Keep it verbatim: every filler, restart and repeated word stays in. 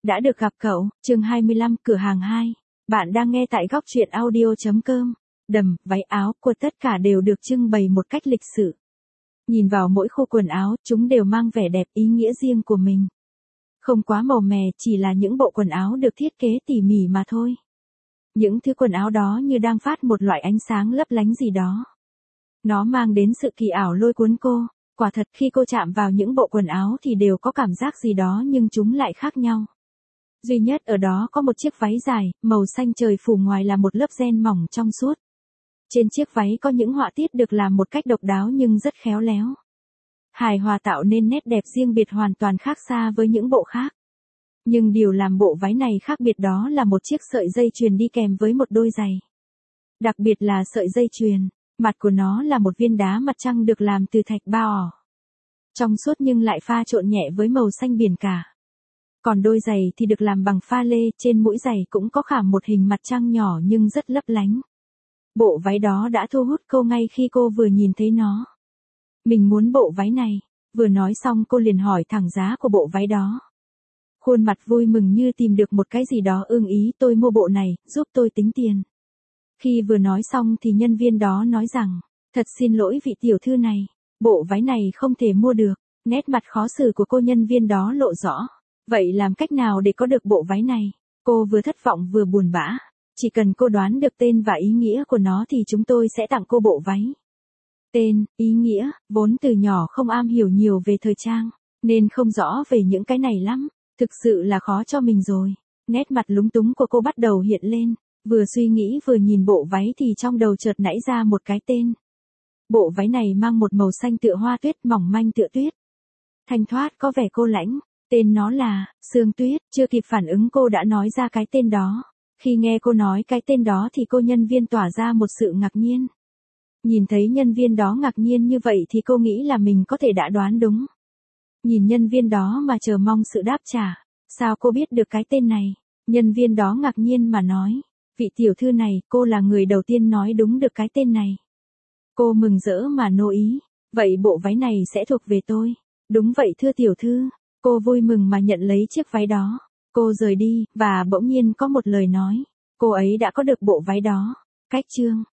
Đã được gặp cậu, chương hai mươi lăm, cửa hàng hai. Bạn đang nghe tại góc truyện audio.com. Đầm, váy áo, quần tất cả đều được trưng bày một cách lịch sự. Nhìn vào mỗi khu quần áo, chúng đều mang vẻ đẹp ý nghĩa riêng của mình. Không quá màu mè, chỉ là những bộ quần áo được thiết kế tỉ mỉ mà thôi. Những thứ quần áo đó như đang phát một loại ánh sáng lấp lánh gì đó. Nó mang đến sự kỳ ảo lôi cuốn cô. Quả thật khi cô chạm vào những bộ quần áo thì đều có cảm giác gì đó nhưng chúng lại khác nhau. Duy nhất ở đó có một chiếc váy dài, màu xanh trời phủ ngoài là một lớp ren mỏng trong suốt. Trên chiếc váy có những họa tiết được làm một cách độc đáo nhưng rất khéo léo. Hài hòa tạo nên nét đẹp riêng biệt hoàn toàn khác xa với những bộ khác. Nhưng điều làm bộ váy này khác biệt đó là một chiếc sợi dây chuyền đi kèm với một đôi giày. Đặc biệt là sợi dây chuyền, mặt của nó là một viên đá mặt trăng được làm từ thạch ba ỏ. Trong suốt nhưng lại pha trộn nhẹ với màu xanh biển cả. Còn đôi giày thì được làm bằng pha lê, trên mũi giày cũng có khảm một hình mặt trăng nhỏ nhưng rất lấp lánh. Bộ váy đó đã thu hút cô ngay khi cô vừa nhìn thấy nó. Mình muốn bộ váy này, vừa nói xong cô liền hỏi thẳng giá của bộ váy đó. Khuôn mặt vui mừng như tìm được một cái gì đó ưng ý, tôi mua bộ này, giúp tôi tính tiền. Khi vừa nói xong thì nhân viên đó nói rằng, thật xin lỗi vị tiểu thư này, bộ váy này không thể mua được. Nét mặt khó xử của cô nhân viên đó lộ rõ. Vậy làm cách nào để có được bộ váy này? Cô vừa thất vọng vừa buồn bã. Chỉ cần cô đoán được tên và ý nghĩa của nó thì chúng tôi sẽ tặng cô bộ váy. Tên, ý nghĩa, vốn từ nhỏ không am hiểu nhiều về thời trang, nên không rõ về những cái này lắm. Thực sự là khó cho mình rồi. Nét mặt lúng túng của cô bắt đầu hiện lên. Vừa suy nghĩ vừa nhìn bộ váy thì trong đầu chợt nảy ra một cái tên. Bộ váy này mang một màu xanh tựa hoa tuyết, mỏng manh tựa tuyết. Thanh thoát có vẻ cô lãnh. Tên nó là Sương Tuyết. Chưa kịp phản ứng cô đã nói ra cái tên đó. Khi nghe cô nói cái tên đó thì cô nhân viên tỏa ra một sự ngạc nhiên. Nhìn thấy nhân viên đó ngạc nhiên như vậy thì cô nghĩ là mình có thể đã đoán đúng. Nhìn nhân viên đó mà chờ mong sự đáp trả. Sao cô biết được cái tên này? Nhân viên đó ngạc nhiên mà nói. Vị tiểu thư này, cô là người đầu tiên nói đúng được cái tên này. Cô mừng rỡ mà nô ý. Vậy bộ váy này sẽ thuộc về tôi. Đúng vậy thưa tiểu thư. Cô vui mừng mà nhận lấy chiếc váy đó. Cô rời đi, và bỗng nhiên có một lời nói. Cô ấy đã có được bộ váy đó. Cách chương.